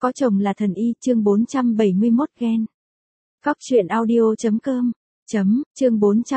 Có chồng là thần y, chương 471 ghen. Cóc truyện audio.com. Chương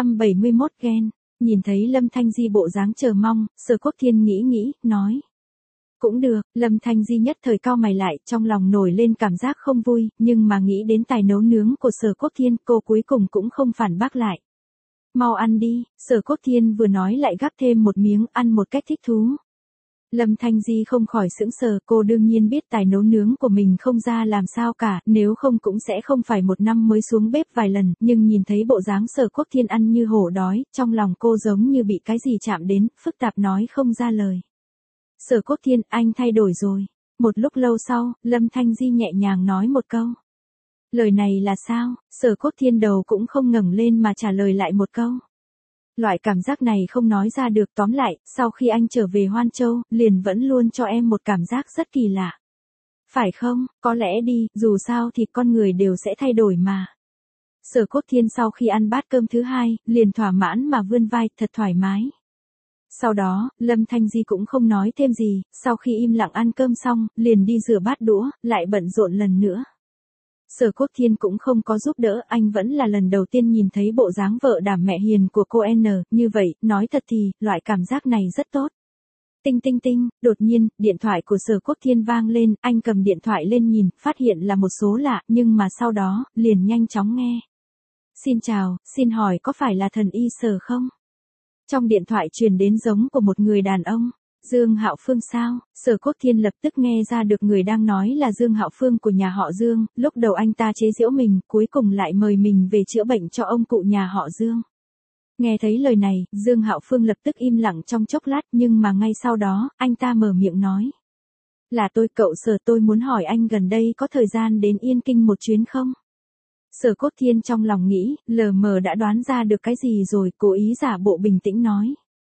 471 ghen. Nhìn thấy Lâm Thanh Di bộ dáng chờ mong, Sở Quốc Thiên nghĩ, nói. Cũng được, Lâm Thanh Di nhất thời cau mày lại, trong lòng nổi lên cảm giác không vui, nhưng mà nghĩ đến tài nấu nướng của Sở Quốc Thiên, cô cuối cùng cũng không phản bác lại. Mau ăn đi, Sở Quốc Thiên vừa nói lại gắp thêm một miếng, ăn một cách thích thú. Lâm Thanh Di không khỏi sững sờ, cô đương nhiên biết tài nấu nướng của mình không ra làm sao cả, nếu không cũng sẽ không phải một năm mới xuống bếp vài lần, nhưng nhìn thấy bộ dáng Sở Quốc Thiên ăn như hổ đói, trong lòng cô giống như bị cái gì chạm đến, phức tạp nói không ra lời. Sở Quốc Thiên, anh thay đổi rồi. Một lúc lâu sau, Lâm Thanh Di nhẹ nhàng nói một câu. Lời này là sao? Sở Quốc Thiên đầu cũng không ngẩng lên mà trả lời lại một câu. Loại cảm giác này không nói ra được, tóm lại, sau khi anh trở về Hoan Châu, liền vẫn luôn cho em một cảm giác rất kỳ lạ. Phải không? Có lẽ đi, dù sao thì con người đều sẽ thay đổi mà. Sở Quốc Thiên sau khi ăn bát cơm thứ hai, liền thỏa mãn mà vươn vai, thật thoải mái. Sau đó, Lâm Thanh Di cũng không nói thêm gì, sau khi im lặng ăn cơm xong, liền đi rửa bát đũa, lại bận rộn lần nữa. Sở Quốc Thiên cũng không có giúp đỡ, anh vẫn là lần đầu tiên nhìn thấy bộ dáng vợ đảm mẹ hiền của cô N, như vậy, nói thật thì, loại cảm giác này rất tốt. Tinh tinh tinh, đột nhiên, điện thoại của Sở Quốc Thiên vang lên, anh cầm điện thoại lên nhìn, phát hiện là một số lạ, nhưng mà sau đó, liền nhanh chóng nghe. Xin chào, xin hỏi có phải là thần y Sở không? Trong điện thoại truyền đến giống của một người đàn ông. Dương Hạo Phương sao? Sở Quốc Thiên lập tức nghe ra được người đang nói là Dương Hạo Phương của nhà họ Dương, lúc đầu anh ta chế giễu mình, cuối cùng lại mời mình về chữa bệnh cho ông cụ nhà họ Dương. Nghe thấy lời này, Dương Hạo Phương lập tức im lặng trong chốc lát, nhưng mà ngay sau đó, anh ta mở miệng nói. Là tôi, cậu Sở, tôi muốn hỏi anh gần đây có thời gian đến Yên Kinh một chuyến không? Sở Quốc Thiên trong lòng nghĩ, lờ mờ đã đoán ra được cái gì rồi, cố ý giả bộ bình tĩnh nói.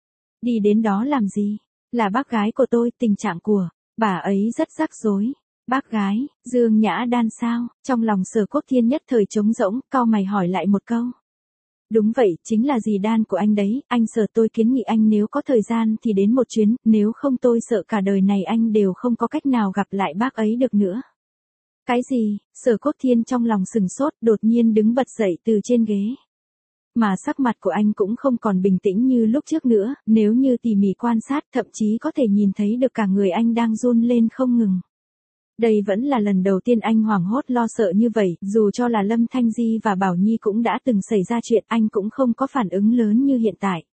Đi đến đó làm gì? Là bác gái của tôi, tình trạng của bà ấy rất rắc rối. Bác gái, Dương Nhã Đan sao? Trong lòng Sở Quốc Thiên nhất thời trống rỗng, cau mày hỏi lại một câu. Đúng vậy, chính là dì Đan của anh đấy, anh Sở, tôi kiến nghị anh nếu có thời gian thì đến một chuyến, nếu không tôi sợ cả đời này anh đều không có cách nào gặp lại bác ấy được nữa. Cái gì? Sở Quốc Thiên trong lòng sừng sốt, đột nhiên đứng bật dậy từ trên ghế. Mà sắc mặt của anh cũng không còn bình tĩnh như lúc trước nữa, nếu như tỉ mỉ quan sát thậm chí có thể nhìn thấy được cả người anh đang run lên không ngừng. Đây vẫn là lần đầu tiên anh hoảng hốt lo sợ như vậy, dù cho là Lâm Thanh Di và Bảo Nhi cũng đã từng xảy ra chuyện, anh cũng không có phản ứng lớn như hiện tại.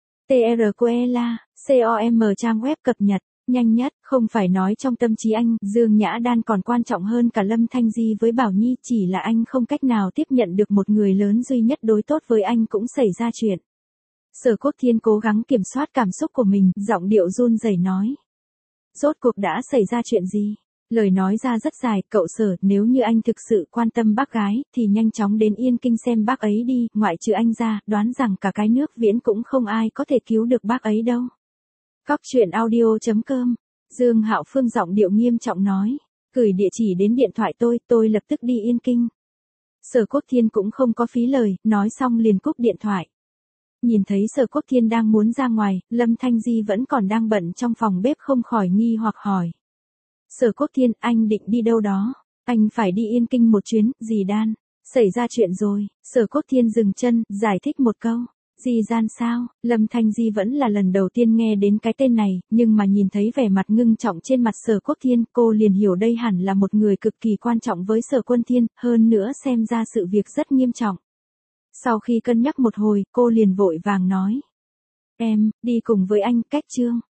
TRQELA, COM trang web cập nhật. Nhanh nhất, không phải nói trong tâm trí anh, Dương Nhã Đan còn quan trọng hơn cả Lâm Thanh Di với Bảo Nhi, chỉ là anh không cách nào tiếp nhận được một người lớn duy nhất đối tốt với anh cũng xảy ra chuyện. Sở Quốc Thiên cố gắng kiểm soát cảm xúc của mình, giọng điệu run rẩy nói. Rốt cuộc đã xảy ra chuyện gì? Lời nói ra rất dài, cậu Sở, nếu như anh thực sự quan tâm bác gái, thì nhanh chóng đến Yên Kinh xem bác ấy đi, ngoại trừ anh ra, đoán rằng cả cái nước Viễn cũng không ai có thể cứu được bác ấy đâu. Cóc truyện audio.com. Dương Hạo Phương giọng điệu nghiêm trọng nói. Gửi địa chỉ đến điện thoại tôi lập tức đi Yên Kinh. Sở Quốc Thiên cũng không có phí lời, nói xong liền cúp điện thoại. Nhìn thấy Sở Quốc Thiên đang muốn ra ngoài, Lâm Thanh Di vẫn còn đang bận trong phòng bếp không khỏi nghi hoặc hỏi. Sở Quốc Thiên, anh định đi đâu đó? Anh phải đi Yên Kinh một chuyến, dì Đan. Xảy ra chuyện rồi. Sở Quốc Thiên dừng chân, giải thích một câu. Dì Gian sao? Lâm Thanh Di vẫn là lần đầu tiên nghe đến cái tên này, nhưng mà nhìn thấy vẻ mặt ngưng trọng trên mặt Sở Quốc Thiên, cô liền hiểu đây hẳn là một người cực kỳ quan trọng với Sở Quân Thiên, hơn nữa xem ra sự việc rất nghiêm trọng. Sau khi cân nhắc một hồi, cô liền vội vàng nói. Em, đi cùng với anh, cách chương.